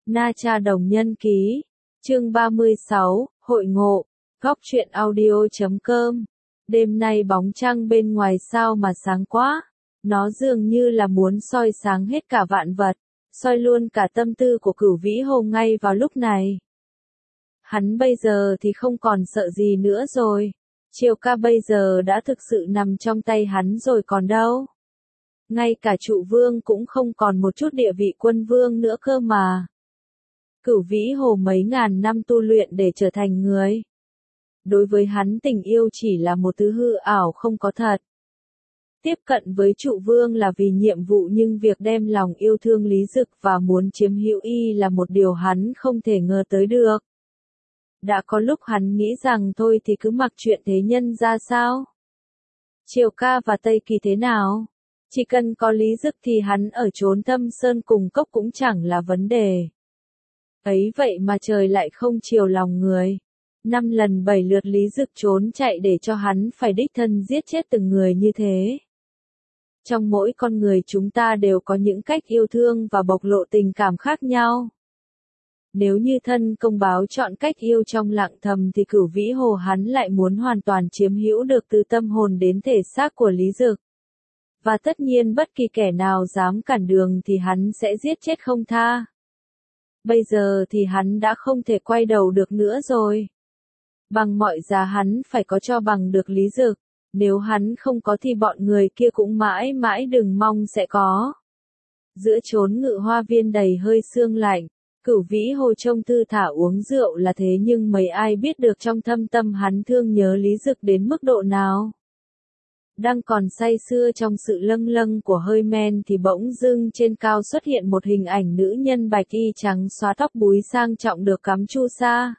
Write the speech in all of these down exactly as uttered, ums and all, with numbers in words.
Na Cha Đồng Nhân Ký, chương ba mươi sáu, Hội ngộ, góc truyện audio.com. Đêm nay bóng trăng bên ngoài sao mà sáng quá, nó dường như là muốn soi sáng hết cả vạn vật, soi luôn cả tâm tư của Cửu Vĩ Hồ ngay vào lúc này. Hắn bây giờ thì không còn sợ gì nữa rồi, Triều Ca bây giờ đã thực sự nằm trong tay hắn rồi còn đâu. Ngay cả Trụ Vương cũng không còn một chút địa vị quân vương nữa cơ mà. Cửu Vĩ Hồ mấy ngàn năm tu luyện để trở thành người. Đối với hắn tình yêu chỉ là một thứ hư ảo không có thật. Tiếp cận với Trụ Vương là vì nhiệm vụ, nhưng việc đem lòng yêu thương Lý Dực và muốn chiếm hữu y là một điều hắn không thể ngờ tới được. Đã có lúc hắn nghĩ rằng thôi thì cứ mặc chuyện thế nhân ra sao. Triều Ca và Tây Kỳ thế nào? Chỉ cần có Lý Dực thì hắn ở chốn Thâm Sơn cùng cốc cũng chẳng là vấn đề. Ấy vậy mà trời lại không chiều lòng người. Năm lần bảy lượt Lý Dực trốn chạy để cho hắn phải đích thân giết chết từng người như thế. Trong mỗi con người chúng ta đều có những cách yêu thương và bộc lộ tình cảm khác nhau. Nếu như thân công báo chọn cách yêu trong lặng thầm thì Cửu Vĩ Hồ hắn lại muốn hoàn toàn chiếm hữu được từ tâm hồn đến thể xác của Lý Dực. Và tất nhiên bất kỳ kẻ nào dám cản đường thì hắn sẽ giết chết không tha. Bây giờ thì hắn đã không thể quay đầu được nữa rồi. Bằng mọi giá hắn phải có cho bằng được Lý Dực, nếu hắn không có thì bọn người kia cũng mãi mãi đừng mong sẽ có. Giữa chốn ngự hoa viên đầy hơi sương lạnh, Cửu Vĩ Hồ trông thư thả uống rượu là thế, nhưng mấy ai biết được trong thâm tâm hắn thương nhớ Lý Dực đến mức độ nào. Đang còn say sưa trong sự lâng lâng của hơi men thì bỗng dưng trên cao xuất hiện một hình ảnh nữ nhân bạch y trắng xóa, tóc búi sang trọng được cắm chu sa.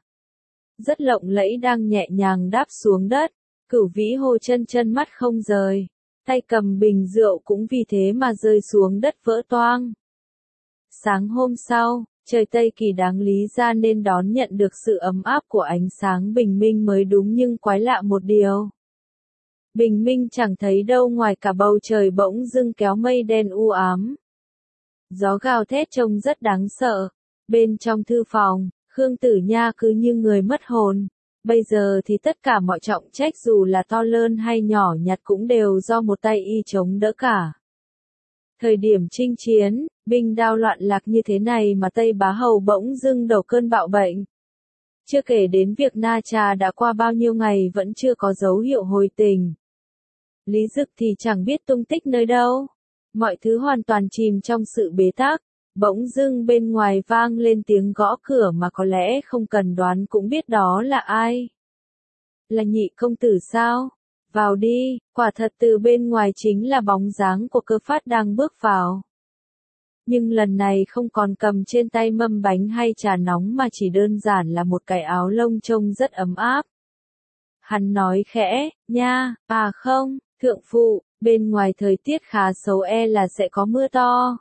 Rất lộng lẫy đang nhẹ nhàng đáp xuống đất. Cửu Vĩ Hồ chân chân mắt không rời, tay cầm bình rượu cũng vì thế mà rơi xuống đất vỡ toang. Sáng hôm sau, trời Tây Kỳ đáng lý ra nên đón nhận được sự ấm áp của ánh sáng bình minh mới đúng, nhưng quái lạ một điều. Bình minh chẳng thấy đâu, ngoài cả bầu trời bỗng dưng kéo mây đen u ám. Gió gào thét trông rất đáng sợ. Bên trong thư phòng, Khương Tử Nha cứ như người mất hồn. Bây giờ thì tất cả mọi trọng trách dù là to lớn hay nhỏ nhặt cũng đều do một tay y chống đỡ cả. Thời điểm chinh chiến, binh đao loạn lạc như thế này mà Tây Bá Hầu bỗng dưng đầu cơn bạo bệnh. Chưa kể đến việc Na Cha đã qua bao nhiêu ngày vẫn chưa có dấu hiệu hồi tình. Lý Dực thì chẳng biết tung tích nơi đâu. Mọi thứ hoàn toàn chìm trong sự bế tắc. Bỗng dưng bên ngoài vang lên tiếng gõ cửa mà có lẽ không cần đoán cũng biết đó là ai. Là Nhị công tử sao? Vào đi. Quả thật từ bên ngoài chính là bóng dáng của Cơ Phát đang bước vào. Nhưng lần này không còn cầm trên tay mâm bánh hay trà nóng mà chỉ đơn giản là một cái áo lông trông rất ấm áp. Hắn nói khẽ, nha, à không, thượng phụ, bên ngoài thời tiết khá xấu, e là sẽ có mưa to.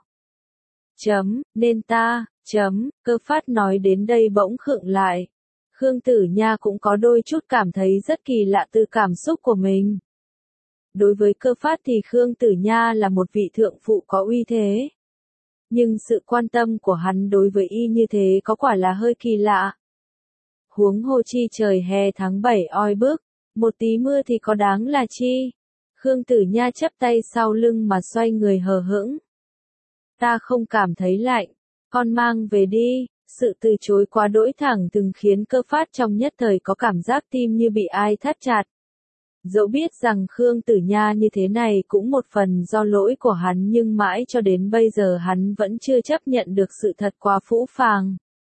Chấm, nên ta, chấm, Cơ Phát nói đến đây bỗng khựng lại. Khương Tử Nha cũng có đôi chút cảm thấy rất kỳ lạ từ cảm xúc của mình. Đối với Cơ Phát thì Khương Tử Nha là một vị thượng phụ có uy thế. Nhưng sự quan tâm của hắn đối với y như thế có quả là hơi kỳ lạ. Huống hồ chi trời hè tháng bảy oi bức, một tí mưa thì có đáng là chi. Khương Tử Nha chắp tay sau lưng mà xoay người hờ hững. Ta không cảm thấy lạnh, con mang về đi. Sự từ chối quá đỗi thẳng từng khiến Cơ Phát trong nhất thời có cảm giác tim như bị ai thắt chặt. Dẫu biết rằng Khương Tử Nha như thế này cũng một phần do lỗi của hắn, nhưng mãi cho đến bây giờ hắn vẫn chưa chấp nhận được sự thật quá phũ phàng.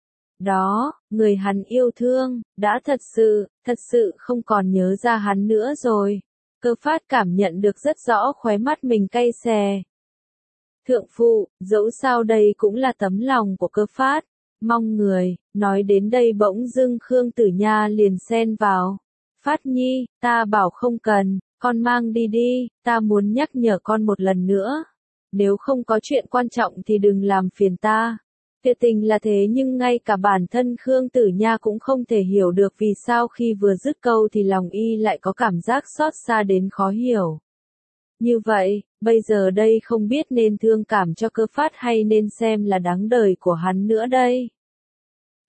Đó, người hắn yêu thương, đã thật sự, thật sự không còn nhớ ra hắn nữa rồi. Cơ Phát cảm nhận được rất rõ khóe mắt mình cay xè. Thượng phụ, dẫu sao đây cũng là tấm lòng của Cơ Phát. Mong người, nói đến đây bỗng dưng Khương Tử Nha liền xen vào. Phát Nhi, ta bảo không cần, con mang đi đi, ta muốn nhắc nhở con một lần nữa. Nếu không có chuyện quan trọng thì đừng làm phiền ta. Thiệt tình là thế, nhưng ngay cả bản thân Khương Tử Nha cũng không thể hiểu được vì sao khi vừa dứt câu thì lòng y lại có cảm giác xót xa đến khó hiểu. Như vậy, bây giờ đây không biết nên thương cảm cho Cơ Phát hay nên xem là đáng đời của hắn nữa đây.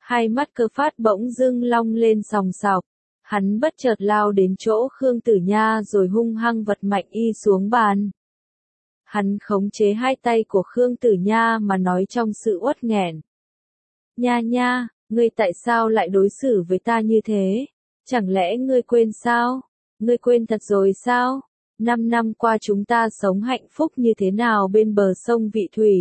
Hai mắt Cơ Phát bỗng dưng long lên sòng sọc. Hắn bất chợt lao đến chỗ Khương Tử Nha rồi hung hăng vật mạnh y xuống bàn. Hắn khống chế hai tay của Khương Tử Nha mà nói trong sự uất nghẹn. Nha nha, ngươi tại sao lại đối xử với ta như thế? Chẳng lẽ ngươi quên sao? Ngươi quên thật rồi sao? Năm năm qua chúng ta sống hạnh phúc như thế nào bên bờ sông Vị Thủy?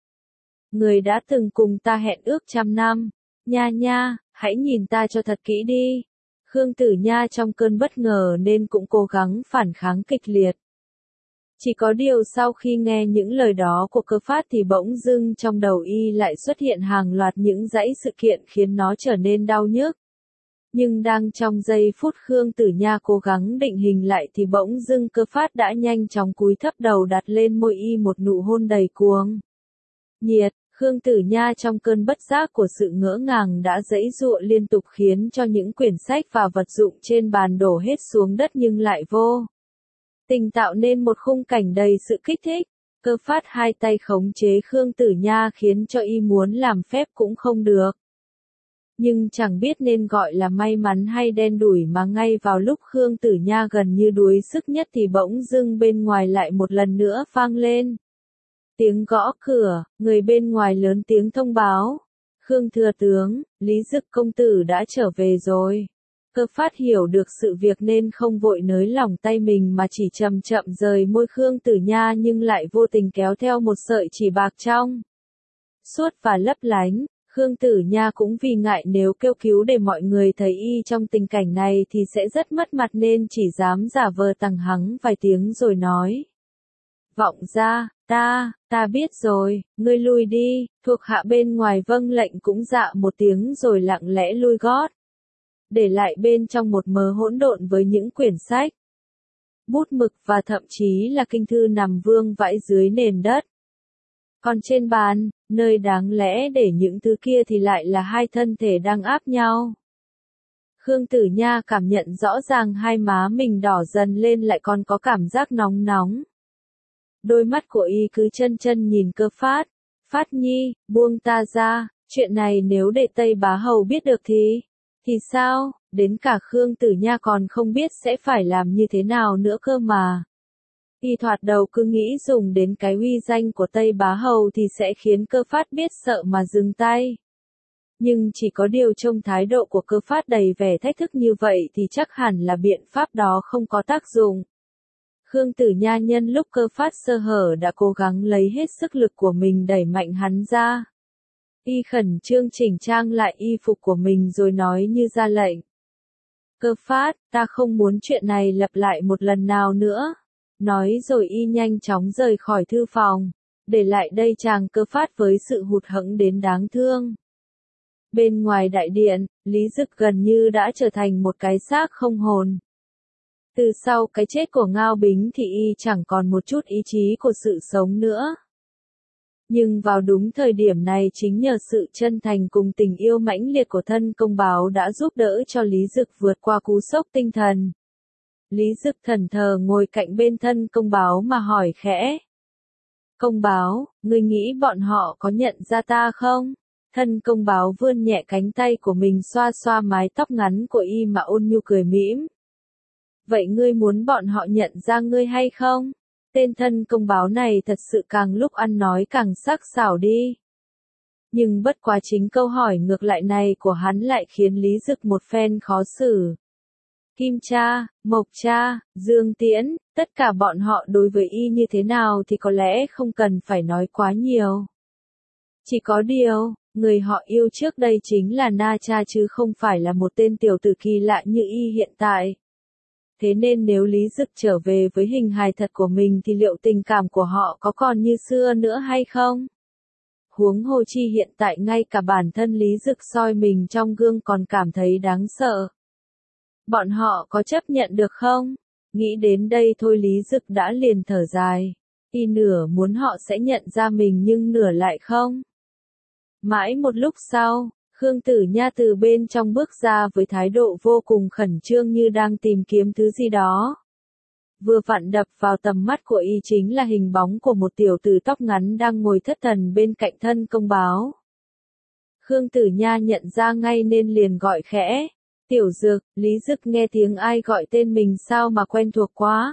Ngươi đã từng cùng ta hẹn ước trăm năm. Nha nha, hãy nhìn ta cho thật kỹ đi. Khương Tử Nha trong cơn bất ngờ nên cũng cố gắng phản kháng kịch liệt. Chỉ có điều sau khi nghe những lời đó của Cơ Phát thì bỗng dưng trong đầu y lại xuất hiện hàng loạt những dãy sự kiện khiến nó trở nên đau nhức. Nhưng đang trong giây phút Khương Tử Nha cố gắng định hình lại thì bỗng dưng Cơ Phát đã nhanh chóng cúi thấp đầu đặt lên môi y một nụ hôn đầy cuồng nhiệt. Khương Tử Nha trong cơn bất giác của sự ngỡ ngàng đã giãy giụa liên tục khiến cho những quyển sách và vật dụng trên bàn đổ hết xuống đất nhưng lại vô tình tạo nên một khung cảnh đầy sự kích thích. Cơ Phát hai tay khống chế Khương Tử Nha khiến cho y muốn làm phép cũng không được. Nhưng chẳng biết nên gọi là may mắn hay đen đủi mà ngay vào lúc Khương Tử Nha gần như đuối sức nhất thì bỗng dưng bên ngoài lại một lần nữa vang lên. Tiếng gõ cửa, người bên ngoài lớn tiếng thông báo. Khương thừa tướng, Lý Dực công tử đã trở về rồi. Cơ Phát hiểu được sự việc nên không vội nới lỏng tay mình mà chỉ chậm chậm rời môi Khương Tử Nha nhưng lại vô tình kéo theo một sợi chỉ bạc trong suốt và lấp lánh. Khương Tử Nha cũng vì ngại nếu kêu cứu để mọi người thấy y trong tình cảnh này thì sẽ rất mất mặt nên chỉ dám giả vờ tằng hắng vài tiếng rồi nói. Vọng ra, ta, ta biết rồi, ngươi lui đi. Thuộc hạ bên ngoài vâng lệnh cũng dạ một tiếng rồi lặng lẽ lui gót. Để lại bên trong một mớ hỗn độn với những quyển sách, bút mực và thậm chí là kinh thư nằm vương vãi dưới nền đất. Còn trên bàn, nơi đáng lẽ để những thứ kia thì lại là hai thân thể đang áp nhau. Khương Tử Nha cảm nhận rõ ràng hai má mình đỏ dần lên lại còn có cảm giác nóng nóng. Đôi mắt của y cứ chân chân nhìn Cơ Phát. Phát Nhi, buông ta ra, chuyện này nếu để Tây Bá Hầu biết được thì, thì sao, đến cả Khương Tử Nha còn không biết sẽ phải làm như thế nào nữa cơ mà. Y thoạt đầu cứ nghĩ dùng đến cái uy danh của Tây Bá Hầu thì sẽ khiến Cơ Phát biết sợ mà dừng tay. Nhưng chỉ có điều trông thái độ của Cơ Phát đầy vẻ thách thức như vậy thì chắc hẳn là biện pháp đó không có tác dụng. Khương Tử Nha nhân lúc Cơ Phát sơ hở đã cố gắng lấy hết sức lực của mình đẩy mạnh hắn ra. Y khẩn trương chỉnh trang lại y phục của mình rồi nói như ra lệnh. Cơ Phát, ta không muốn chuyện này lặp lại một lần nào nữa. Nói rồi y nhanh chóng rời khỏi thư phòng, để lại đây chàng Cơ Phát với sự hụt hẫng đến đáng thương. Bên ngoài đại điện, Lý Dực gần như đã trở thành một cái xác không hồn. Từ sau cái chết của Ngao Bính thì y chẳng còn một chút ý chí của sự sống nữa. Nhưng vào đúng thời điểm này chính nhờ sự chân thành cùng tình yêu mãnh liệt của thân công báo đã giúp đỡ cho Lý Dực vượt qua cú sốc tinh thần. Lý Dực thẫn thờ ngồi cạnh bên thân công báo mà hỏi khẽ. Công báo, ngươi nghĩ bọn họ có nhận ra ta không? Thân công báo vươn nhẹ cánh tay của mình xoa xoa mái tóc ngắn của y mà ôn nhu cười mỉm. Vậy ngươi muốn bọn họ nhận ra ngươi hay không? Tên thân công báo này thật sự càng lúc ăn nói càng sắc sảo đi. Nhưng bất quá chính câu hỏi ngược lại này của hắn lại khiến Lý Dực một phen khó xử. Kim Cha, Mộc Cha, Dương Tiễn, tất cả bọn họ đối với y như thế nào thì có lẽ không cần phải nói quá nhiều. Chỉ có điều, người họ yêu trước đây chính là Na Cha chứ không phải là một tên tiểu tử kỳ lạ như y hiện tại. Thế nên nếu Lý Dực trở về với hình hài thật của mình thì liệu tình cảm của họ có còn như xưa nữa hay không? Huống hồ chi hiện tại ngay cả bản thân Lý Dực soi mình trong gương còn cảm thấy đáng sợ. Bọn họ có chấp nhận được không? Nghĩ đến đây thôi Lý Dực đã liền thở dài. Y nửa muốn họ sẽ nhận ra mình nhưng nửa lại không. Mãi một lúc sau, Khương Tử Nha từ bên trong bước ra với thái độ vô cùng khẩn trương như đang tìm kiếm thứ gì đó. Vừa vặn đập vào tầm mắt của y chính là hình bóng của một tiểu tử tóc ngắn đang ngồi thất thần bên cạnh thân công báo. Khương Tử Nha nhận ra ngay nên liền gọi khẽ. Tiểu Dực, Lý Dực nghe tiếng ai gọi tên mình sao mà quen thuộc quá.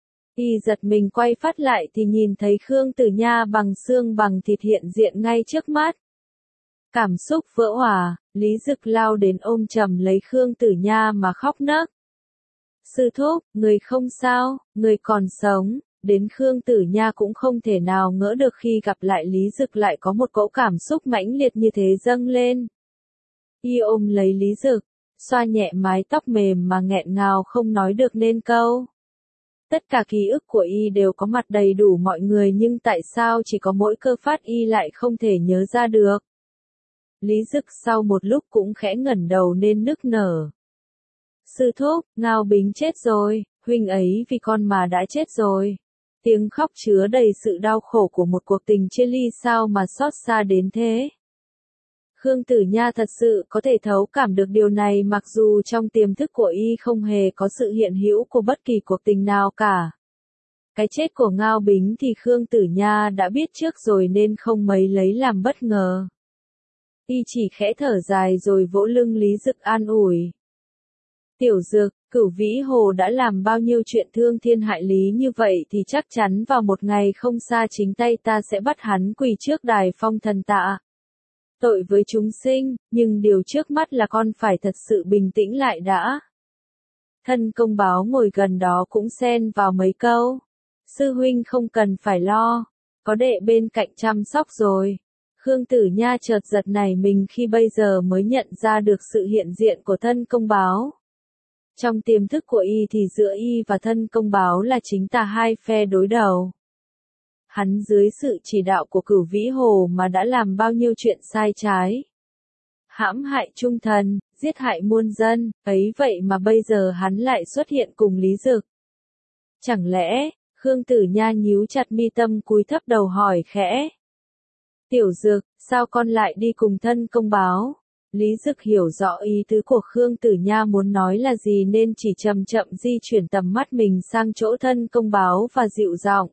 Y giật mình quay phát lại thì nhìn thấy Khương Tử Nha bằng xương bằng thịt hiện diện ngay trước mắt. Cảm xúc vỡ òa, Lý Dực lao đến ôm chầm lấy Khương Tử Nha mà khóc nấc. Sư thúc, người không sao, người còn sống. Đến Khương Tử Nha cũng không thể nào ngỡ được khi gặp lại Lý Dực lại có một cỗ cảm xúc mãnh liệt như thế dâng lên. Y ôm lấy Lý Dực, xoa nhẹ mái tóc mềm mà nghẹn ngào không nói được nên câu. Tất cả ký ức của Y đều có mặt đầy đủ mọi người nhưng tại sao chỉ có mỗi Cơ Phát Y lại không thể nhớ ra được. Lý Dực sau một lúc cũng khẽ ngẩng đầu nên nức nở. Sư thúc, Ngao Bính chết rồi, huynh ấy vì con mà đã chết rồi. Tiếng khóc chứa đầy sự đau khổ của một cuộc tình chia ly sao mà xót xa đến thế. Khương Tử Nha thật sự có thể thấu cảm được điều này mặc dù trong tiềm thức của Y không hề có sự hiện hữu của bất kỳ cuộc tình nào cả. Cái chết của Ngao Bính thì Khương Tử Nha đã biết trước rồi nên không mấy lấy làm bất ngờ. Y chỉ khẽ thở dài rồi vỗ lưng Lý Dực an ủi. Tiểu Dực, Cửu Vĩ Hồ đã làm bao nhiêu chuyện thương thiên hại lý như vậy thì chắc chắn vào một ngày không xa chính tay ta sẽ bắt hắn quỳ trước đài phong thần tạ. Tội với chúng sinh, nhưng điều trước mắt là con phải thật sự bình tĩnh lại đã. Thân công báo ngồi gần đó cũng xen vào mấy câu. Sư huynh không cần phải lo, có đệ bên cạnh chăm sóc rồi. Khương Tử Nha chợt giật nảy mình khi bây giờ mới nhận ra được sự hiện diện của thân công báo. Trong tiềm thức của Y thì giữa Y và thân công báo là chính tà hai phe đối đầu. Hắn dưới sự chỉ đạo của Cửu Vĩ Hồ mà đã làm bao nhiêu chuyện sai trái. Hãm hại trung thần, giết hại muôn dân, ấy vậy mà bây giờ hắn lại xuất hiện cùng Lý Dực. Chẳng lẽ, Khương Tử Nha nhíu chặt mi tâm cúi thấp đầu hỏi khẽ. Tiểu Dực, sao con lại đi cùng thân công báo? Lý Dực hiểu rõ ý tứ của Khương Tử Nha muốn nói là gì nên chỉ chậm chậm di chuyển tầm mắt mình sang chỗ thân công báo và dịu giọng.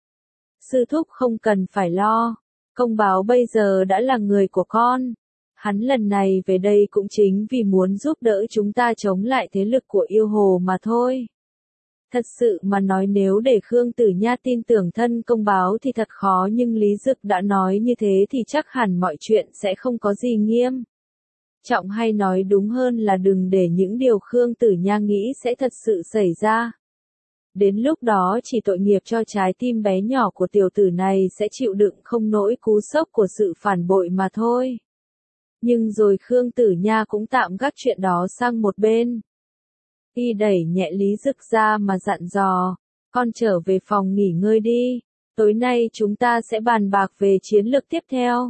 Sư thúc không cần phải lo, công báo bây giờ đã là người của con. Hắn lần này về đây cũng chính vì muốn giúp đỡ chúng ta chống lại thế lực của yêu hồ mà thôi. Thật sự mà nói nếu để Khương Tử Nha tin tưởng thân công báo thì thật khó nhưng Lý Dực đã nói như thế thì chắc hẳn mọi chuyện sẽ không có gì nghiêm trọng hay nói đúng hơn là đừng để những điều Khương Tử Nha nghĩ sẽ thật sự xảy ra. Đến lúc đó chỉ tội nghiệp cho trái tim bé nhỏ của tiểu tử này sẽ chịu đựng không nổi cú sốc của sự phản bội mà thôi. Nhưng rồi Khương Tử Nha cũng tạm gác chuyện đó sang một bên. Y đẩy nhẹ Lý Dực ra mà dặn dò, con trở về phòng nghỉ ngơi đi, tối nay chúng ta sẽ bàn bạc về chiến lược tiếp theo.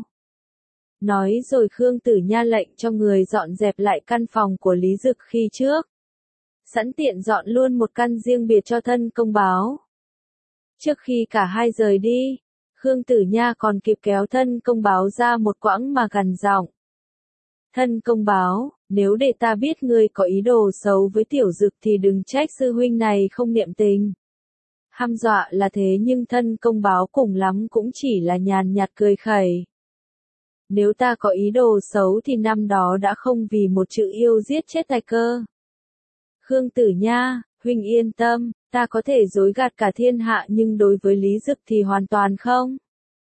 Nói rồi Khương Tử Nha lệnh cho người dọn dẹp lại căn phòng của Lý Dực khi trước. Sẵn tiện dọn luôn một căn riêng biệt cho thân công báo. Trước khi cả hai rời đi, Khương Tử Nha còn kịp kéo thân công báo ra một quãng mà gằn giọng. Thân công báo, nếu để ta biết ngươi có ý đồ xấu với tiểu Dực thì đừng trách sư huynh này không niệm tình. Hăm dọa là thế nhưng thân công báo cùng lắm cũng chỉ là nhàn nhạt cười khẩy. Nếu ta có ý đồ xấu thì năm đó đã không vì một chữ yêu giết chết tài cơ. Khương Tử Nha, huynh yên tâm, ta có thể dối gạt cả thiên hạ nhưng đối với Lý Dực thì hoàn toàn không.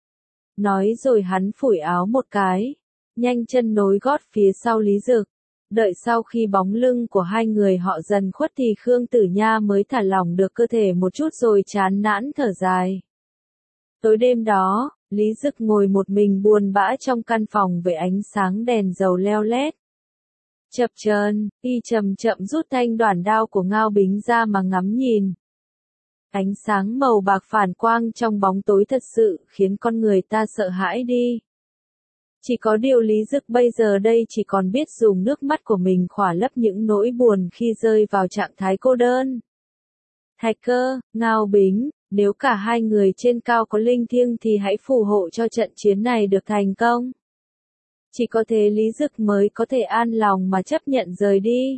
Nói rồi hắn phủi áo một cái, nhanh chân nối gót phía sau Lý Dực. Đợi sau khi bóng lưng của hai người họ dần khuất thì Khương Tử Nha mới thả lỏng được cơ thể một chút rồi chán nản thở dài. Tối đêm đó, Lý Dực ngồi một mình buồn bã trong căn phòng với ánh sáng đèn dầu leo lét. Chập chờn, Y chậm chậm rút thanh đoản đao của Ngao Bính ra mà ngắm nhìn. Ánh sáng màu bạc phản quang trong bóng tối thật sự khiến con người ta sợ hãi đi. Chỉ có điều Lý Dực bây giờ đây chỉ còn biết dùng nước mắt của mình khỏa lấp những nỗi buồn khi rơi vào trạng thái cô đơn. Thạch Cơ, Ngao Bính, nếu cả hai người trên cao có linh thiêng thì hãy phù hộ cho trận chiến này được thành công. Chỉ có thế Lý Dực mới có thể an lòng mà chấp nhận rời đi.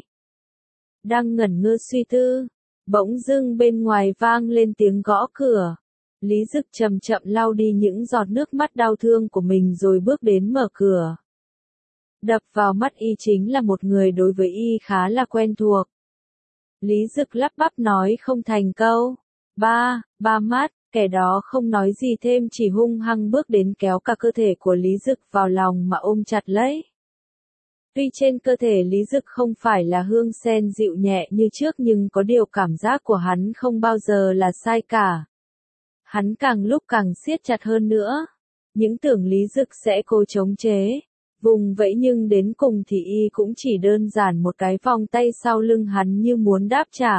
Đang ngẩn ngơ suy tư, bỗng dưng bên ngoài vang lên tiếng gõ cửa. Lý Dực chậm chậm lau đi những giọt nước mắt đau thương của mình rồi bước đến mở cửa. Đập vào mắt y chính là một người đối với y khá là quen thuộc. Lý Dực lắp bắp nói không thành câu. Ba, ba mắt, kẻ đó không nói gì thêm chỉ hung hăng bước đến kéo cả cơ thể của Lý Dực vào lòng mà ôm chặt lấy. Tuy trên cơ thể Lý Dực không phải là hương sen dịu nhẹ như trước nhưng có điều cảm giác của hắn không bao giờ là sai cả. Hắn càng lúc càng siết chặt hơn nữa. Những tưởng Lý Dực sẽ cố chống chế, vùng vẫy nhưng đến cùng thì y cũng chỉ đơn giản một cái vòng tay sau lưng hắn như muốn đáp trả.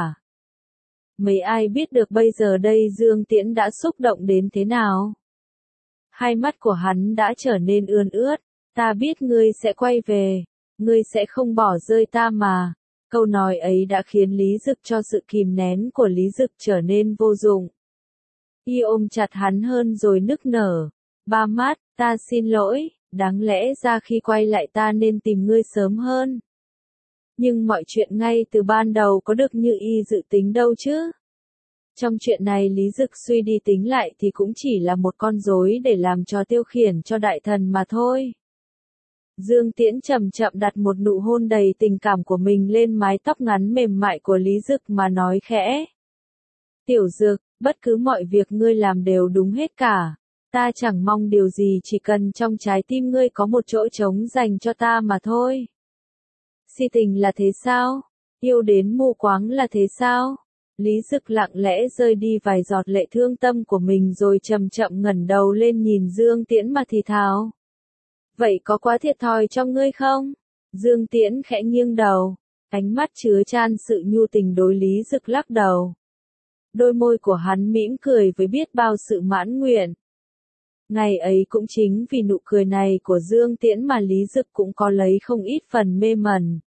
Mấy ai biết được bây giờ đây Dương Tiễn đã xúc động đến thế nào. Hai mắt của hắn đã trở nên ươn ướt. Ta biết ngươi sẽ quay về. Ngươi sẽ không bỏ rơi ta mà. Câu nói ấy đã khiến Lý Dực cho sự kìm nén của Lý Dực trở nên vô dụng. Y ôm chặt hắn hơn rồi nức nở. Ba mắt, ta xin lỗi, đáng lẽ ra khi quay lại ta nên tìm ngươi sớm hơn. Nhưng mọi chuyện ngay từ ban đầu có được như y dự tính đâu chứ. Trong chuyện này Lý Dực suy đi tính lại thì cũng chỉ là một con rối để làm trò tiêu khiển cho đại thần mà thôi. Dương Tiễn chậm chậm đặt một nụ hôn đầy tình cảm của mình lên mái tóc ngắn mềm mại của Lý Dực mà nói khẽ. Tiểu Dực, bất cứ mọi việc ngươi làm đều đúng hết cả. Ta chẳng mong điều gì chỉ cần trong trái tim ngươi có một chỗ trống dành cho ta mà thôi. Si tình là thế sao? Yêu đến mù quáng là thế sao? Lý Dực lặng lẽ rơi đi vài giọt lệ thương tâm của mình rồi chậm chậm ngẩng đầu lên nhìn Dương Tiễn mà thì thào. Vậy có quá thiệt thòi cho ngươi không? Dương Tiễn khẽ nghiêng đầu, ánh mắt chứa chan sự nhu tình đối Lý Dực lắc đầu. Đôi môi của hắn mỉm cười với biết bao sự mãn nguyện. Ngày ấy cũng chính vì nụ cười này của Dương Tiễn mà Lý Dực cũng có lấy không ít phần mê mẩn.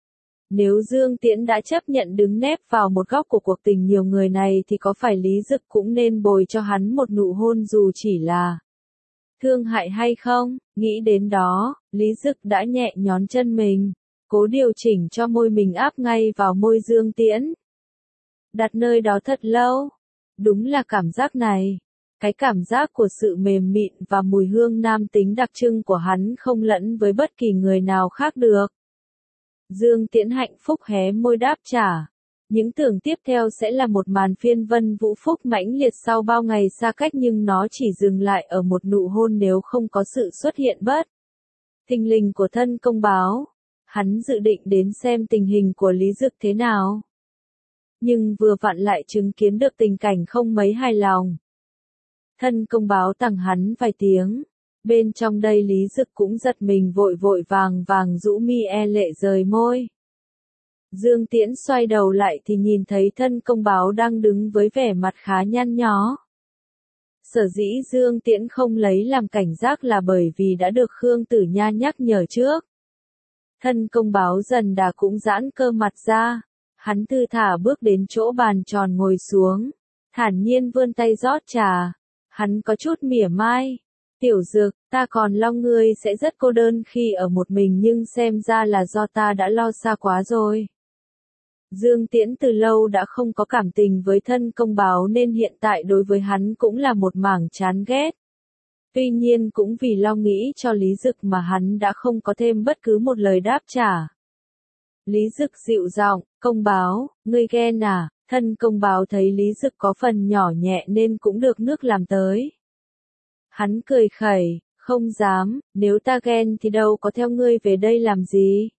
Nếu Dương Tiễn đã chấp nhận đứng nép vào một góc của cuộc tình nhiều người này thì có phải Lý Dực cũng nên bồi cho hắn một nụ hôn dù chỉ là thương hại hay không? Nghĩ đến đó, Lý Dực đã nhẹ nhón chân mình, cố điều chỉnh cho môi mình áp ngay vào môi Dương Tiễn. Đặt nơi đó thật lâu. Đúng là cảm giác này. Cái cảm giác của sự mềm mịn và mùi hương nam tính đặc trưng của hắn không lẫn với bất kỳ người nào khác được. Dương Tiễn hạnh phúc hé môi đáp trả. Những tưởng tiếp theo sẽ là một màn phiên vân vũ phúc mãnh liệt sau bao ngày xa cách nhưng nó chỉ dừng lại ở một nụ hôn nếu không có sự xuất hiện bất thình lình của thân công báo. Hắn dự định đến xem tình hình của Lý Dực thế nào. Nhưng vừa vặn lại chứng kiến được tình cảnh không mấy hài lòng. Thân công báo tặng hắn vài tiếng. Bên trong đây Lý Dực cũng giật mình vội vội vàng vàng rũ mi e lệ rời môi. Dương Tiễn xoay đầu lại thì nhìn thấy thân công báo đang đứng với vẻ mặt khá nhăn nhó. Sở dĩ Dương Tiễn không lấy làm cảnh giác là bởi vì đã được Khương Tử Nha nhắc nhở trước. Thân công báo dần đà cũng giãn cơ mặt ra. Hắn thư thả bước đến chỗ bàn tròn ngồi xuống. Thản nhiên vươn tay rót trà. Hắn có chút mỉa mai. Tiểu Dực, ta còn lo ngươi sẽ rất cô đơn khi ở một mình nhưng xem ra là do ta đã lo xa quá rồi. Dương Tiễn từ lâu đã không có cảm tình với thân công báo nên hiện tại đối với hắn cũng là một mảng chán ghét. Tuy nhiên cũng vì lo nghĩ cho Lý Dực mà hắn đã không có thêm bất cứ một lời đáp trả. Lý Dực dịu giọng, công báo, ngươi ghen à? Thân công báo thấy Lý Dực có phần nhỏ nhẹ nên cũng được nước làm tới. Hắn cười khẩy, không dám, nếu ta ghen thì đâu có theo ngươi về đây làm gì.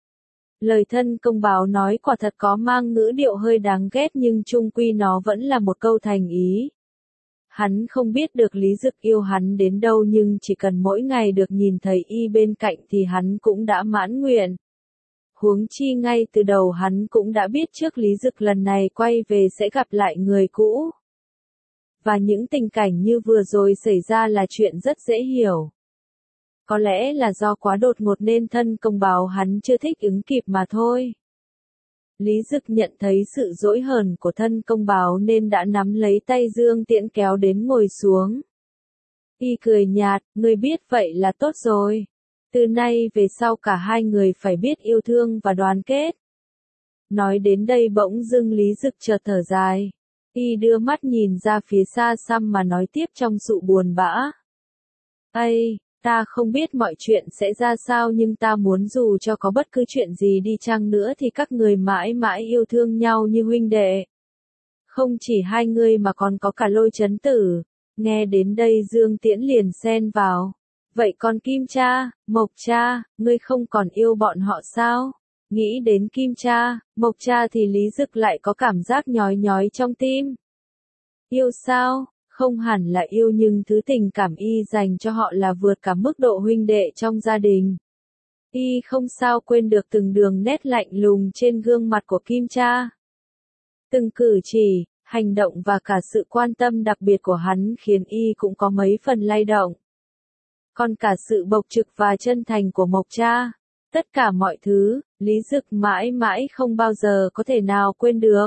Lời thân công báo nói quả thật có mang ngữ điệu hơi đáng ghét nhưng chung quy nó vẫn là một câu thành ý. Hắn không biết được Lý Dực yêu hắn đến đâu nhưng chỉ cần mỗi ngày được nhìn thấy y bên cạnh thì hắn cũng đã mãn nguyện. Huống chi ngay từ đầu hắn cũng đã biết trước Lý Dực lần này quay về sẽ gặp lại người cũ. Và những tình cảnh như vừa rồi xảy ra là chuyện rất dễ hiểu. Có lẽ là do quá đột ngột nên thân công báo hắn chưa thích ứng kịp mà thôi. Lý Dực nhận thấy sự dỗi hờn của thân công báo nên đã nắm lấy tay Dương Tiễn kéo đến ngồi xuống. Y cười nhạt, ngươi biết vậy là tốt rồi. Từ nay về sau cả hai người phải biết yêu thương và đoàn kết. Nói đến đây bỗng dưng Lý Dực chợt thở dài. Y đưa mắt nhìn ra phía xa xăm mà nói tiếp trong sự buồn bã. Ây, Ta không biết mọi chuyện sẽ ra sao nhưng ta muốn dù cho có bất cứ chuyện gì đi chăng nữa thì các người mãi mãi yêu thương nhau như huynh đệ. Không chỉ hai người mà còn có cả Lôi Chấn Tử. Nghe đến đây Dương Tiễn liền xen vào. Vậy còn Kim cha, Mộc cha, ngươi không còn yêu bọn họ sao? Nghĩ đến Kim cha, Mộc cha thì Lý Dực lại có cảm giác nhói nhói trong tim. Yêu sao? Không hẳn là yêu nhưng thứ tình cảm y dành cho họ là vượt cả mức độ huynh đệ trong gia đình. Y không sao quên được từng đường nét lạnh lùng trên gương mặt của Kim cha. Từng cử chỉ, hành động và cả sự quan tâm đặc biệt của hắn khiến y cũng có mấy phần lay động. Còn cả sự bộc trực và chân thành của Mộc cha, tất cả mọi thứ, Lý Dực mãi mãi không bao giờ có thể nào quên được.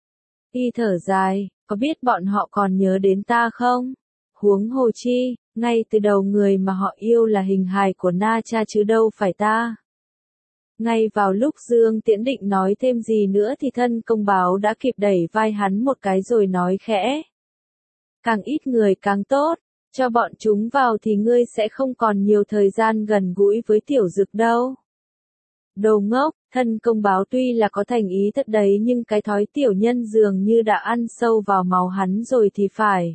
Y thở dài, có biết bọn họ còn nhớ đến ta không? Huống hồ chi, ngay từ đầu người mà họ yêu là hình hài của Na Cha chứ đâu phải ta. Ngay vào lúc Dương Tiễn định nói thêm gì nữa thì thân công báo đã kịp đẩy vai hắn một cái rồi nói khẽ. Càng ít người càng tốt, cho bọn chúng vào thì ngươi sẽ không còn nhiều thời gian gần gũi với Tiểu Dực đâu. Đồ ngốc, thân công báo tuy là có thành ý thật đấy nhưng cái thói tiểu nhân dường như đã ăn sâu vào máu hắn rồi thì phải.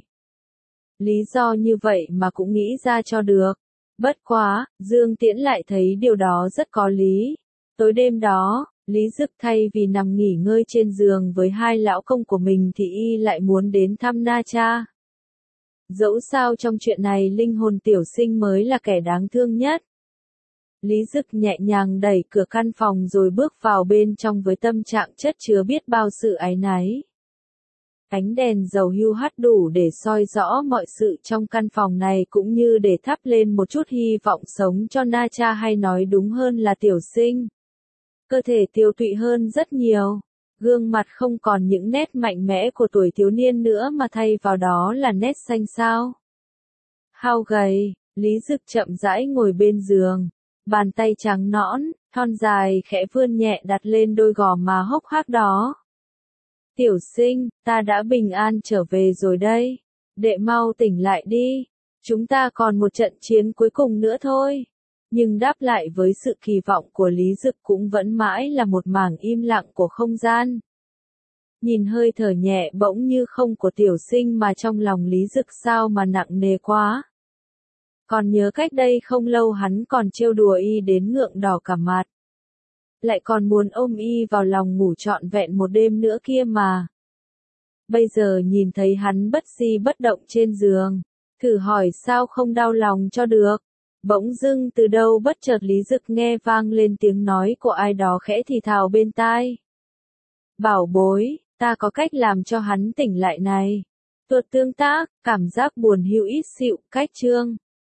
Lý do như vậy mà cũng nghĩ ra cho được. Bất quá, Dương Tiễn lại thấy điều đó rất có lý. Tối đêm đó, Lý Dực thay vì nằm nghỉ ngơi trên giường với hai lão công của mình thì y lại muốn đến thăm Na Cha. Dẫu sao trong chuyện này linh hồn tiểu sinh mới là kẻ đáng thương nhất. Lý Dực nhẹ nhàng đẩy cửa căn phòng rồi bước vào bên trong với tâm trạng chất chứa biết bao sự áy náy. Ánh đèn dầu hưu hắt đủ để soi rõ mọi sự trong căn phòng này cũng như để thắp lên một chút hy vọng sống cho Na Cha hay nói đúng hơn là tiểu sinh. Cơ thể tiều tụy hơn rất nhiều. Gương mặt không còn những nét mạnh mẽ của tuổi thiếu niên nữa mà thay vào đó là nét xanh xao. Hao gầy, Lý Dực chậm rãi ngồi bên giường. Bàn tay trắng nõn, thon dài khẽ vươn nhẹ đặt lên đôi gò má hốc hác đó. Tiểu sinh, ta đã bình an trở về rồi đây. Đệ mau tỉnh lại đi. Chúng ta còn một trận chiến cuối cùng nữa thôi. Nhưng đáp lại với sự kỳ vọng của Lý Dực cũng vẫn mãi là một mảng im lặng của không gian. Nhìn hơi thở nhẹ bỗng như không của tiểu sinh mà trong lòng Lý Dực sao mà nặng nề quá. Còn nhớ cách đây không lâu hắn còn trêu đùa y đến ngượng đỏ cả mặt. Lại còn muốn ôm y vào lòng ngủ trọn vẹn một đêm nữa kia mà. Bây giờ nhìn thấy hắn bất di bất động trên giường, thử hỏi sao không đau lòng cho được. Bỗng dưng từ đâu bất chợt Lý Dực nghe vang lên tiếng nói của ai đó khẽ thì thào bên tai. Bảo bối, ta có cách làm cho hắn tỉnh lại này. Tuột tương tác, cảm giác buồn hiu ít xịu, cách chương.